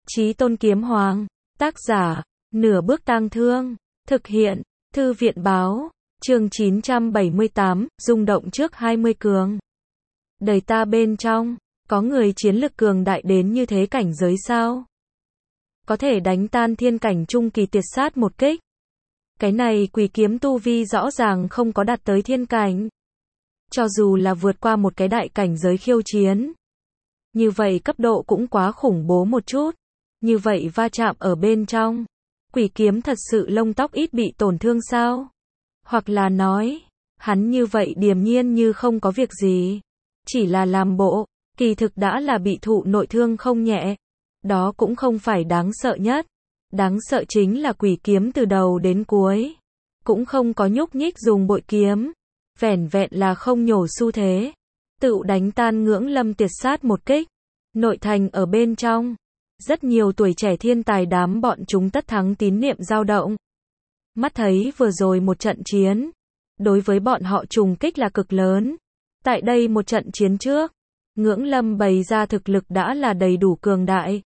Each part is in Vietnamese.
Chí Tôn Kiếm Hoàng, tác giả, Nửa Bước Tang Thương, thực hiện, Thư viện Báo, chương 978, rung động trước 20 cường. Đời ta bên trong, có người chiến lực cường đại đến như thế cảnh giới sao? Có thể đánh tan thiên cảnh trung kỳ tuyệt sát một kích. Cái này Quỷ Kiếm tu vi rõ ràng không có đạt tới thiên cảnh. Cho dù là vượt qua một cái đại cảnh giới khiêu chiến. Như vậy cấp độ cũng quá khủng bố một chút. Như vậy va chạm ở bên trong. Quỷ Kiếm thật sự lông tóc ít bị tổn thương sao? Hoặc là nói, hắn như vậy điềm nhiên như không có việc gì. Chỉ là làm bộ, kỳ thực đã là bị thụ nội thương không nhẹ. Đó cũng không phải đáng sợ nhất. Đáng sợ chính là Quỷ Kiếm từ đầu đến cuối. Cũng không có nhúc nhích dùng bội kiếm. Vẻn vẹn là không nhổ xu thế. Tự đánh tan Ngưỡng Lâm tuyệt sát một kích. Nội thành ở bên trong. Rất nhiều tuổi trẻ thiên tài đám bọn chúng tất thắng tín niệm dao động. Mắt thấy vừa rồi một trận chiến. Đối với bọn họ trùng kích là cực lớn. Tại đây một trận chiến trước. Ngưỡng Lâm bày ra thực lực đã là đầy đủ cường đại.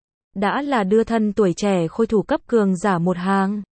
Đã là đưa thân tuổi trẻ khôi thủ cấp cường giả một hàng.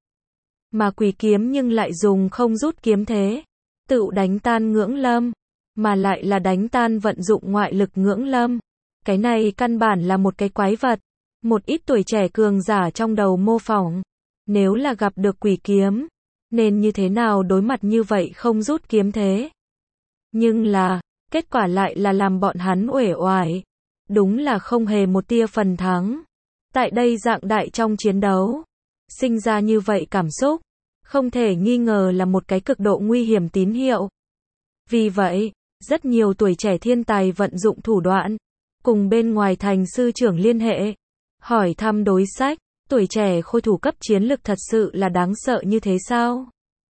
Mà Quỷ Kiếm nhưng lại dùng không rút kiếm thế. Tự đánh tan Ngưỡng Lâm. Mà lại là đánh tan vận dụng ngoại lực Ngưỡng Lâm. Cái này căn bản là một cái quái vật. Một ít tuổi trẻ cường giả trong đầu mô phỏng. Nếu là gặp được Quỷ Kiếm. Nên như thế nào đối mặt như vậy không rút kiếm thế. Nhưng là, kết quả lại là làm bọn hắn uể oải. Đúng là không hề một tia phần thắng. Tại đây dạng đại trong chiến đấu. Sinh ra như vậy cảm xúc. Không thể nghi ngờ là một cái cực độ nguy hiểm tín hiệu. Vì vậy, rất nhiều tuổi trẻ thiên tài vận dụng thủ đoạn. Cùng bên ngoài thành sư trưởng liên hệ. Hỏi thăm đối sách. Tuổi trẻ khôi thủ cấp chiến lực thật sự là đáng sợ như thế sao?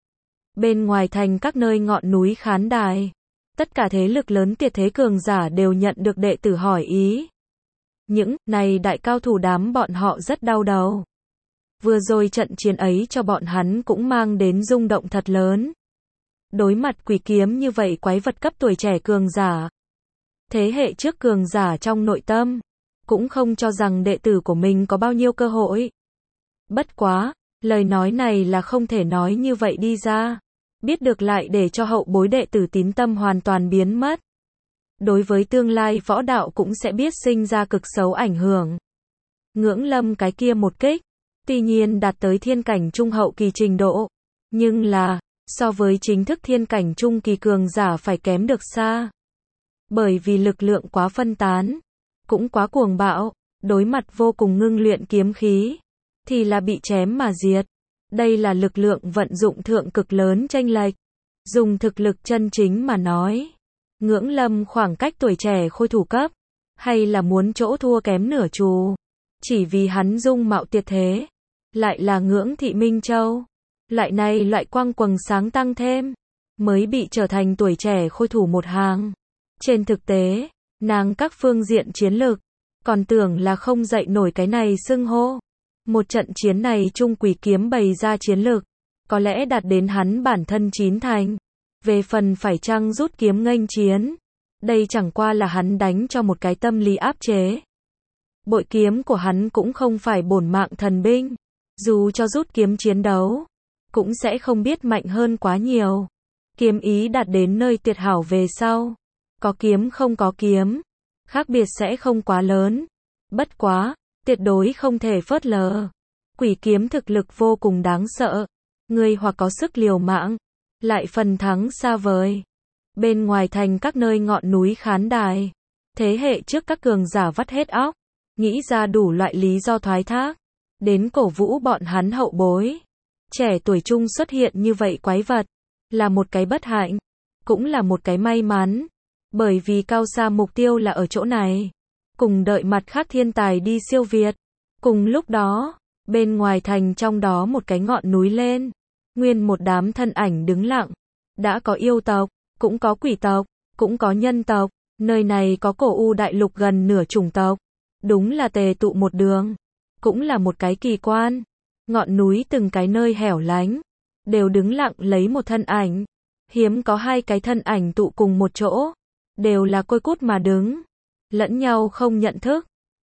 Bên ngoài thành các nơi ngọn núi khán đài. Tất cả thế lực lớn tuyệt thế cường giả đều nhận được đệ tử hỏi ý. Những này đại cao thủ đám bọn họ rất đau đầu. Vừa rồi trận chiến ấy cho bọn hắn cũng mang đến rung động thật lớn. Đối mặt Quỷ Kiếm như vậy quái vật cấp tuổi trẻ cường giả. Thế hệ trước cường giả trong nội tâm. Cũng không cho rằng đệ tử của mình có bao nhiêu cơ hội. Bất quá, lời nói này là không thể nói như vậy đi ra. Biết được lại để cho hậu bối đệ tử tín tâm hoàn toàn biến mất. Đối với tương lai võ đạo cũng sẽ biết sinh ra cực xấu ảnh hưởng. Ngưỡng Lâm cái kia một kích. Tuy nhiên đạt tới thiên cảnh trung hậu kỳ trình độ. Nhưng là, so với chính thức thiên cảnh trung kỳ cường giả phải kém được xa. Bởi vì lực lượng quá phân tán. Cũng quá cuồng bạo. Đối mặt vô cùng ngưng luyện kiếm khí. Thì là bị chém mà diệt. Đây là lực lượng vận dụng thượng cực lớn chênh lệch. Dùng thực lực chân chính mà nói. Ngưỡng Lâm khoảng cách tuổi trẻ khôi thủ cấp. Hay là muốn chỗ thua kém nửa chù. Chỉ vì hắn dung mạo tuyệt thế. Lại là Ngưỡng Thị Minh Châu. Loại này loại quang quầng sáng tăng thêm. Mới bị trở thành tuổi trẻ khôi thủ một hàng. Trên thực tế, nàng các phương diện chiến lược. Còn tưởng là không dậy nổi cái này xưng hô. Một trận chiến này Trung Quỷ Kiếm bày ra chiến lược. Có lẽ đạt đến hắn bản thân 9 thành. Về phần phải chăng rút kiếm nghênh chiến. Đây chẳng qua là hắn đánh cho một cái tâm lý áp chế. Bội kiếm của hắn cũng không phải bổn mạng thần binh. Dù cho rút kiếm chiến đấu. Cũng sẽ không biết mạnh hơn quá nhiều. Kiếm ý đạt đến nơi tuyệt hảo về sau. Có kiếm không có kiếm. Khác biệt sẽ không quá lớn. Bất quá, tuyệt đối không thể phớt lờ. Quỷ Kiếm thực lực vô cùng đáng sợ. Người hoặc có sức liều mạng. Lại phần thắng xa vời. Bên ngoài thành các nơi ngọn núi khán đài. Thế hệ trước các cường giả vắt hết óc. Nghĩ ra đủ loại lý do thoái thác. Đến cổ vũ bọn hắn hậu bối. Trẻ tuổi trung xuất hiện như vậy quái vật. Là một cái bất hạnh. Cũng là một cái may mắn. Bởi vì cao xa mục tiêu là ở chỗ này. Cùng đợi mặt khác thiên tài đi siêu việt. Cùng lúc đó, bên ngoài thành trong đó một cái ngọn núi lên. Nguyên một đám thân ảnh đứng lặng. Đã có yêu tộc, cũng có quỷ tộc, cũng có nhân tộc. Nơi này có cổ u đại lục gần nửa chủng tộc. Đúng là tề tụ một đường. Cũng là một cái kỳ quan. Ngọn núi từng cái nơi hẻo lánh. Đều đứng lặng lấy một thân ảnh. Hiếm có hai cái thân ảnh tụ cùng một chỗ. Đều là côi cút mà đứng. Lẫn nhau không nhận thức.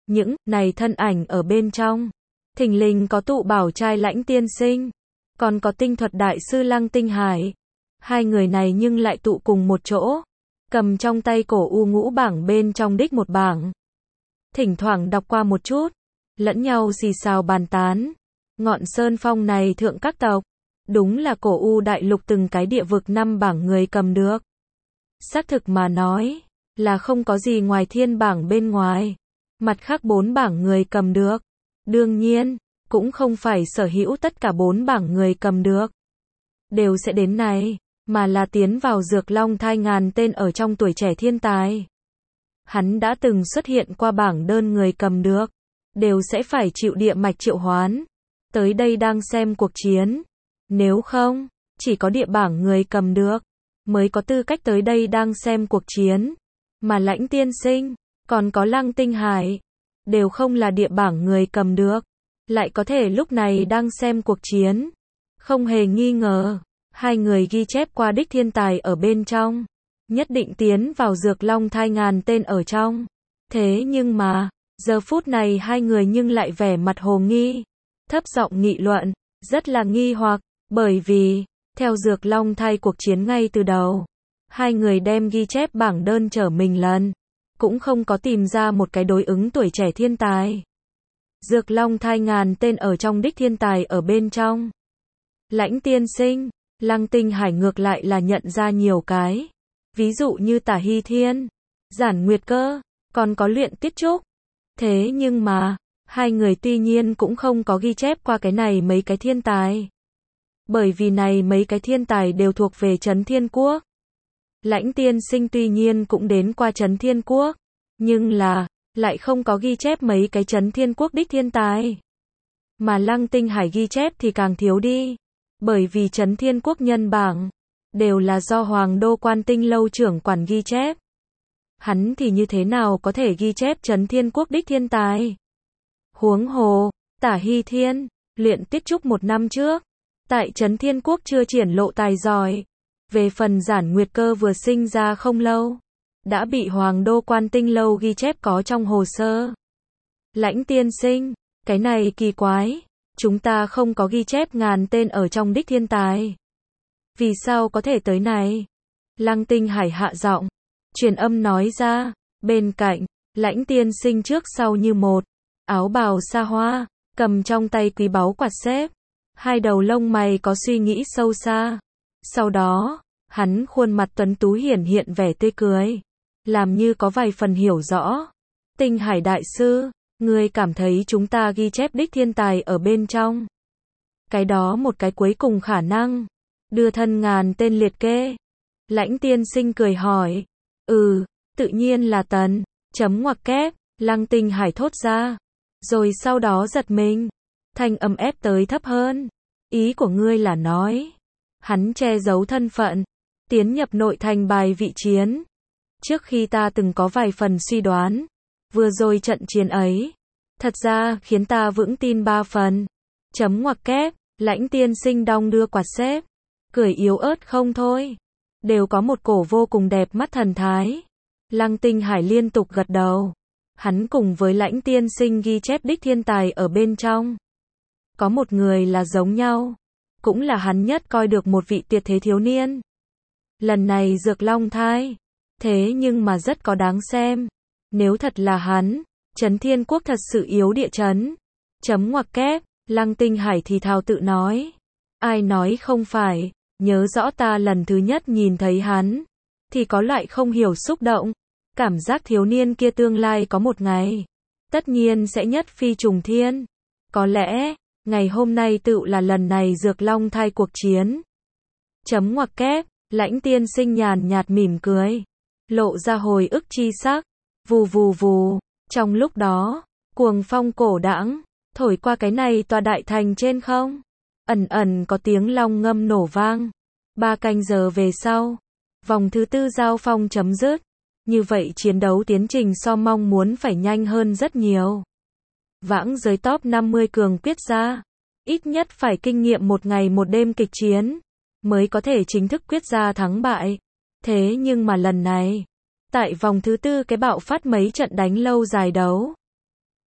Những này thân ảnh ở bên trong, thình lình có tụ bảo trai Lãnh Tiên Sinh, còn có tinh thuật đại sư Lăng Tinh Hải. Hai người này nhưng lại tụ cùng một chỗ, cầm trong tay cổ u ngũ bảng bên trong đích một bảng. Thỉnh thoảng đọc qua một chút, lẫn nhau xì xào bàn tán. Ngọn Sơn Phong này thượng các tộc, đúng là cổ u đại lục từng cái địa vực 5 bảng người cầm được. Xác thực mà nói, là không có gì ngoài thiên bảng bên ngoài. Mặt khác 4 bảng người cầm được. Đương nhiên, cũng không phải sở hữu tất cả 4 bảng người cầm được đều sẽ đến này, mà là tiến vào Dược Long thai ngàn tên ở trong tuổi trẻ thiên tài. Hắn đã từng xuất hiện qua bảng đơn người cầm được, đều sẽ phải chịu địa mạch triệu hoán. Tới đây đang xem cuộc chiến. Nếu không, chỉ có địa bảng người cầm được, mới có tư cách tới đây đang xem cuộc chiến. Mà Lãnh Tiên Sinh, còn có Lăng Tinh Hải, đều không là địa bảng người cầm được, lại có thể lúc này đang xem cuộc chiến. Không hề nghi ngờ, hai người ghi chép qua đích thiên tài ở bên trong, nhất định tiến vào Dược Long thai ngàn tên ở trong. Thế nhưng mà, giờ phút này hai người nhưng lại vẻ mặt hồ nghi, thấp giọng nghị luận, rất là nghi hoặc, bởi vì, theo Dược Long thai cuộc chiến ngay từ đầu, hai người đem ghi chép bảng đơn trở mình lần, cũng không có tìm ra một cái đối ứng tuổi trẻ thiên tài. Dược Long thai ngàn tên ở trong đích thiên tài ở bên trong. Lãnh Tiên Sinh, Lăng Tinh Hải ngược lại là nhận ra nhiều cái. Ví dụ như Tả Hy Thiên, Giản Nguyệt Cơ, còn có Luyện Tiết Trúc. Thế nhưng mà, hai người tuy nhiên cũng không có ghi chép qua cái này mấy cái thiên tài. Bởi vì này mấy cái thiên tài đều thuộc về Trấn Thiên Quốc. Lãnh Tiên Sinh tuy nhiên cũng đến qua Trấn Thiên Quốc, nhưng là, lại không có ghi chép mấy cái Trấn Thiên Quốc đích thiên tài. Mà Lăng Tinh Hải ghi chép thì càng thiếu đi. Bởi vì Trấn Thiên Quốc nhân bảng, đều là do Hoàng Đô Quan Tinh Lâu trưởng quản ghi chép. Hắn thì như thế nào có thể ghi chép Trấn Thiên Quốc đích thiên tài? Huống hồ, Tả Hy Thiên, Luyện Tiết Trúc 1 năm trước, tại Trấn Thiên Quốc chưa triển lộ tài giỏi. Về phần Giản Nguyệt Cơ vừa sinh ra không lâu, đã bị Hoàng Đô Quan Tinh Lâu ghi chép có trong hồ sơ. Lãnh Tiên Sinh, cái này kỳ quái, chúng ta không có ghi chép ngàn tên ở trong đích thiên tài. Vì sao có thể tới này? Lăng Tinh Hải hạ giọng, truyền âm nói ra, bên cạnh, Lãnh Tiên Sinh trước sau như một, áo bào xa hoa, cầm trong tay quý báu quạt xếp, hai đầu lông mày có suy nghĩ sâu xa. Sau đó, hắn khuôn mặt tuấn tú hiển hiện vẻ tươi cười, làm như có vài phần hiểu rõ. Tinh Hải đại sư, ngươi cảm thấy chúng ta ghi chép đích thiên tài ở bên trong. Cái đó một cái cuối cùng khả năng, đưa thân ngàn tên liệt kê. Lãnh Tiên Sinh cười hỏi, tự nhiên là tần, chấm ngoặc kép, Lăng Tinh Hải thốt ra. Rồi sau đó giật mình, thanh âm ép tới thấp hơn. Ý của ngươi là nói, hắn che giấu thân phận, tiến nhập nội thành bài vị chiến. Trước khi ta từng có vài phần suy đoán, vừa rồi trận chiến ấy, thật ra khiến ta vững tin 3 phần. Chấm ngoặc kép, Lãnh Tiên Sinh đong đưa quạt xếp, cười yếu ớt không thôi, đều có một cổ vô cùng đẹp mắt thần thái. Lăng Tinh Hải liên tục gật đầu. Hắn cùng với Lãnh Tiên Sinh ghi chép đích thiên tài ở bên trong. Có một người là giống nhau, cũng là hắn nhất coi được một vị tuyệt thế thiếu niên. Lần này Dược Long thai, thế nhưng mà rất có đáng xem. Nếu thật là hắn, Trấn Thiên Quốc thật sự yếu địa chấn. Chấm ngoặc kép, Lăng Tinh Hải thì thào tự nói. Ai nói không phải, nhớ rõ ta lần thứ nhất nhìn thấy hắn, thì có loại không hiểu xúc động. Cảm giác thiếu niên kia tương lai có một ngày, tất nhiên sẽ nhất phi trùng thiên. Có lẽ, ngày hôm nay tựu là lần này Dược Long thai cuộc chiến. Chấm ngoặc kép, Lãnh Tiên Sinh nhàn nhạt mỉm cười, lộ ra hồi ức chi sắc. Vù vù vù, trong lúc đó, cuồng phong cổ đãng, thổi qua cái này tòa đại thành trên không. Ẩn ẩn có tiếng long ngâm nổ vang. 3 canh giờ về sau, vòng thứ 4 giao phong chấm dứt. Như vậy chiến đấu tiến trình so mong muốn phải nhanh hơn rất nhiều. Vãng giới top 50 cường quyết ra, ít nhất phải kinh nghiệm 1 ngày 1 đêm kịch chiến, mới có thể chính thức quyết ra thắng bại. Thế nhưng mà lần này, tại vòng thứ 4 cái bạo phát mấy trận đánh lâu dài đấu.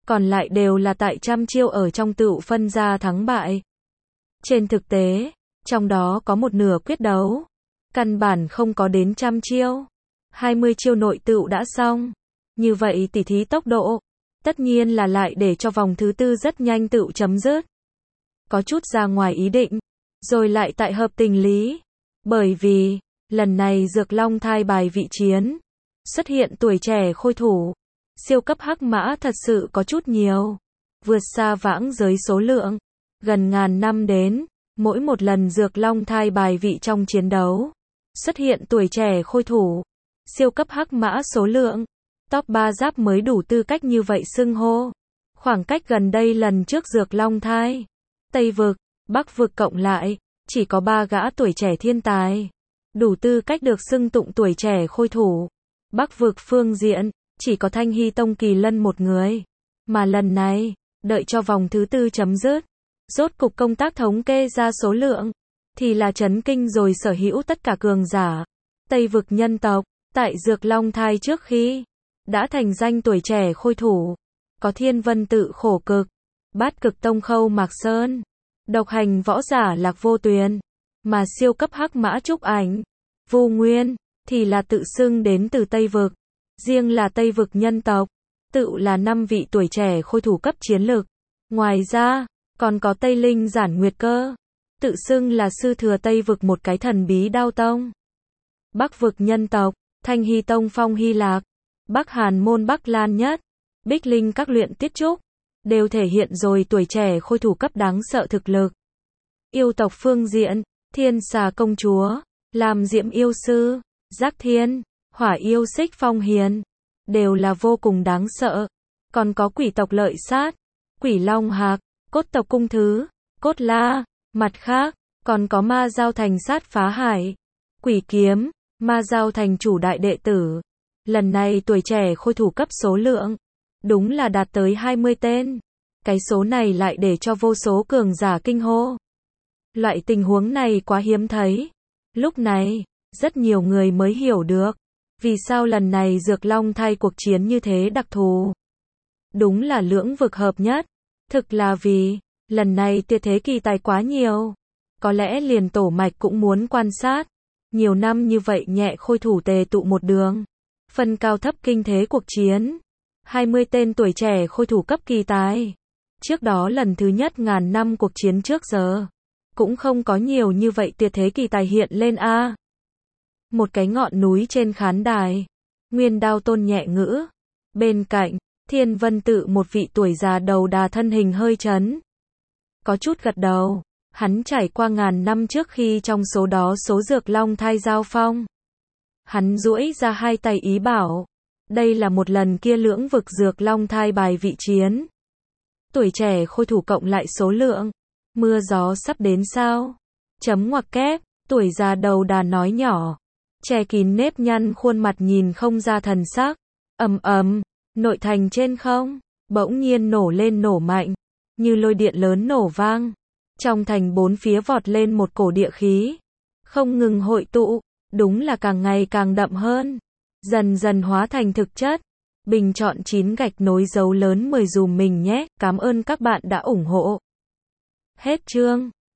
còn lại đều là tại trăm chiêu ở trong tựu phân ra thắng bại. Trên thực tế, trong đó có một nửa quyết đấu, căn bản không có đến trăm chiêu. 20 chiêu nội tựu đã xong. Như vậy tỉ thí tốc độ, tất nhiên là lại để cho vòng thứ tư rất nhanh tựu chấm dứt. Có chút ra ngoài ý định, rồi lại tại hợp tình lý. Bởi vì, lần này Dược Long thai bài vị chiến, xuất hiện tuổi trẻ khôi thủ. Siêu cấp hắc mã thật sự có chút nhiều, vượt xa vãng giới số lượng, gần ngàn năm đến, mỗi một lần Dược Long thai bài vị trong chiến đấu, xuất hiện tuổi trẻ khôi thủ, siêu cấp hắc mã số lượng, top 3 giáp mới đủ tư cách như vậy xưng hô. Khoảng cách gần đây lần trước Dược Long thai, Tây vực, Bắc vực cộng lại, chỉ có 3 gã tuổi trẻ thiên tài, đủ tư cách được xưng tụng tuổi trẻ khôi thủ. Bắc vực phương diện, chỉ có Thanh Hy Tông Kỳ Lân một người. Mà lần này, đợi cho vòng thứ tư chấm dứt, rốt cục công tác thống kê ra số lượng, thì là chấn kinh rồi sở hữu tất cả cường giả. Tây vực nhân tộc, tại Dược Long thai trước khi, đã thành danh tuổi trẻ khôi thủ. Có Thiên Vân Tự Khổ Cực, Bát Cực Tông Khâu Mạc Sơn, độc hành võ giả Lạc Vô Tuyền, mà siêu cấp hắc mã Trúc Ảnh, Vu Nguyên, thì là tự xưng đến từ Tây vực. Riêng là Tây vực nhân tộc, tự là 5 vị tuổi trẻ khôi thủ cấp chiến lực. Ngoài ra, còn có Tây Linh Giản Nguyệt Cơ, tự xưng là sư thừa Tây vực một cái thần bí đao tông. Bắc vực nhân tộc, Thanh Hy Tông Phong Hy Lạc, Bắc Hàn Môn Bắc Lan Nhất, Bích Linh các luyện tiết trúc, đều thể hiện rồi tuổi trẻ khôi thủ cấp đáng sợ thực lực. Yêu tộc phương diện, Thiên Xà Công Chúa, Lam Diễm Yêu Sư, Giác Thiên, Hỏa Yêu Xích Phong Hiền, đều là vô cùng đáng sợ. Còn có quỷ tộc Lợi Sát, Quỷ Long Hạc, Cốt tộc Cung Thứ, Cốt La, mặt khác, còn có Ma Giao Thành Sát Phá Hải, Quỷ Kiếm, Ma Giao Thành chủ đại đệ tử. Lần này tuổi trẻ khôi thủ cấp số lượng, đúng là đạt tới 20 tên. Cái số này lại để cho vô số cường giả kinh hô. Loại tình huống này quá hiếm thấy. Lúc này, rất nhiều người mới hiểu được, vì sao lần này Dược Long thai cuộc chiến như thế đặc thù. Đúng là lưỡng vực hợp nhất. Thực là vì, lần này tuyệt thế kỳ tài quá nhiều. Có lẽ liền tổ mạch cũng muốn quan sát. Nhiều năm như vậy nhẹ khôi thủ tề tụ một đường. Phân cao thấp kinh thế cuộc chiến. 20 tên tuổi trẻ khôi thủ cấp kỳ tài. Trước đó lần thứ nhất ngàn năm cuộc chiến trước giờ, cũng không có nhiều như vậy tuyệt thế kỳ tài hiện lên a. Một cái ngọn núi trên khán đài, Nguyên Đao Tôn nhẹ ngữ. Bên cạnh, Thiên Vân Tự một vị tuổi già đầu đà thân hình hơi chấn. Có chút gật đầu, hắn trải qua ngàn năm trước khi trong số đó số Dược Long thai giao phong. Hắn duỗi ra hai tay ý bảo, đây là một lần kia lưỡng vực Dược Long thai bài vị chiến. Tuổi trẻ khôi thủ cộng lại số lượng, mưa gió sắp đến sao? Chấm ngoặc kép, tuổi già đầu đà nói nhỏ, che kín nếp nhăn khuôn mặt nhìn không ra thần sắc. Ầm ầm, nội thành trên không, bỗng nhiên nổ lên nổ mạnh, như lôi điện lớn nổ vang. Trong thành bốn phía vọt lên một cổ địa khí, không ngừng hội tụ, đúng là càng ngày càng đậm hơn, dần dần hóa thành thực chất. Bình chọn 9 gạch nối dấu lớn 10 dùm mình nhé, cảm ơn các bạn đã ủng hộ. Hết chương.